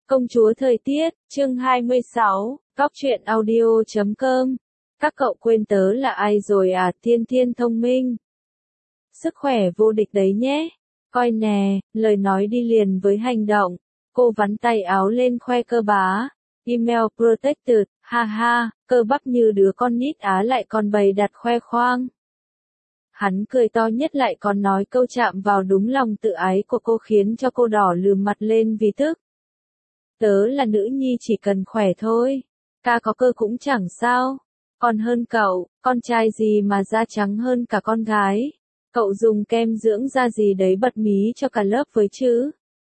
Công chúa thời tiết, chương 26, Góc truyện audio.com. Các cậu quên tớ là ai rồi à? Thiên Thiên thông minh. Sức khỏe vô địch đấy nhé. Coi nè, lời nói đi liền với hành động. Cô vắn tay áo lên khoe cơ bá. Email protected, ha ha, cơ bắp như đứa con nít á lại còn bày đặt khoe khoang. Hắn cười to nhất lại còn nói câu chạm vào đúng lòng tự ái của cô khiến cho cô đỏ lườm mặt lên vì tức. Tớ là nữ nhi chỉ cần khỏe thôi. Ca có cơ cũng chẳng sao. Còn hơn cậu, con trai gì mà da trắng hơn cả con gái. Cậu dùng kem dưỡng da gì đấy bật mí cho cả lớp với chứ.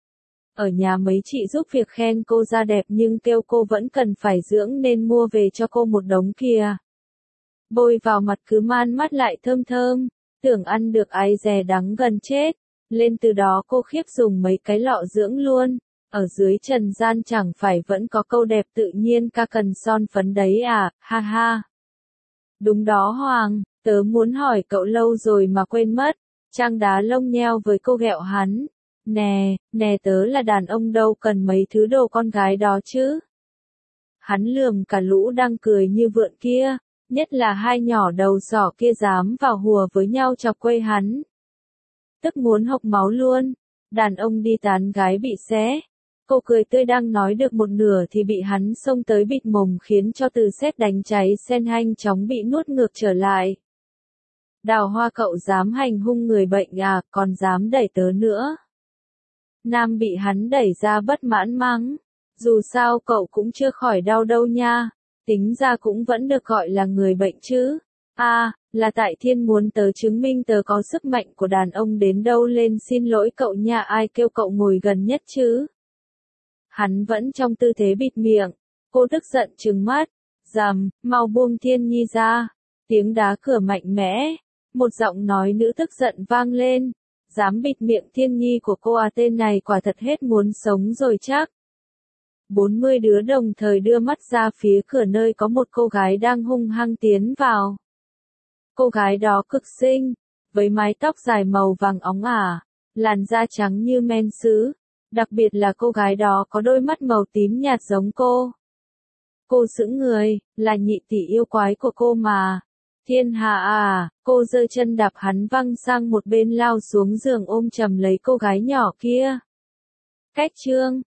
Ở nhà mấy chị giúp việc khen cô da đẹp nhưng kêu cô vẫn cần phải dưỡng nên mua về cho cô một đống kìa. Bôi vào mặt cứ man mắt lại thơm thơm, tưởng ăn được ai dè đắng gần chết. Lên từ đó cô khiếp dùng mấy cái lọ dưỡng luôn. Ở dưới trần gian chẳng phải vẫn có câu đẹp tự nhiên ca cần son phấn đấy à, ha ha. Đúng đó Hoàng, tớ muốn hỏi cậu lâu rồi mà quên mất. Trang đá lông nheo với cô ghẹo hắn. Nè tớ là đàn ông đâu cần mấy thứ đồ con gái đó chứ. Hắn lườm cả lũ đang cười như vượn kia, nhất là hai nhỏ đầu sỏ kia dám vào hùa với nhau chọc quê hắn. Tức muốn hộc máu luôn, đàn ông đi tán gái bị xé. Cô cười tươi đang nói được một nửa thì bị hắn xông tới bịt mồm khiến cho từ sét đánh cháy sen nhanh chóng bị nuốt ngược trở lại. Đào Hoa cậu dám hành hung người bệnh à, còn dám đẩy tớ nữa. Nam bị hắn đẩy ra bất mãn mắng. Dù sao cậu cũng chưa khỏi đau đâu nha. Tính ra cũng vẫn được gọi là người bệnh chứ. À, là tại Thiên muốn tớ chứng minh tớ có sức mạnh của đàn ông đến đâu lên xin lỗi cậu nha, ai kêu cậu ngồi gần nhất chứ. Hắn vẫn trong tư thế bịt miệng. Cô tức giận trừng mắt. Dầm, mau buông Thiên Nhi ra. Tiếng đá cửa mạnh mẽ. Một giọng nói nữ tức giận vang lên. Dám bịt miệng Thiên Nhi của cô à, tên này quả thật hết muốn sống rồi chắc. 40 đứa đồng thời đưa mắt ra phía cửa nơi có một cô gái đang hung hăng tiến vào. Cô gái đó cực xinh, với mái tóc dài màu vàng óng ả, làn da trắng như men sứ. Đặc biệt là cô gái đó có đôi mắt màu tím nhạt giống cô. Cô sững người, là nhị tỷ yêu quái của cô mà. Thiên Hà à, cô giơ chân đạp hắn văng sang một bên lao xuống giường ôm chầm lấy cô gái nhỏ kia. Cách chương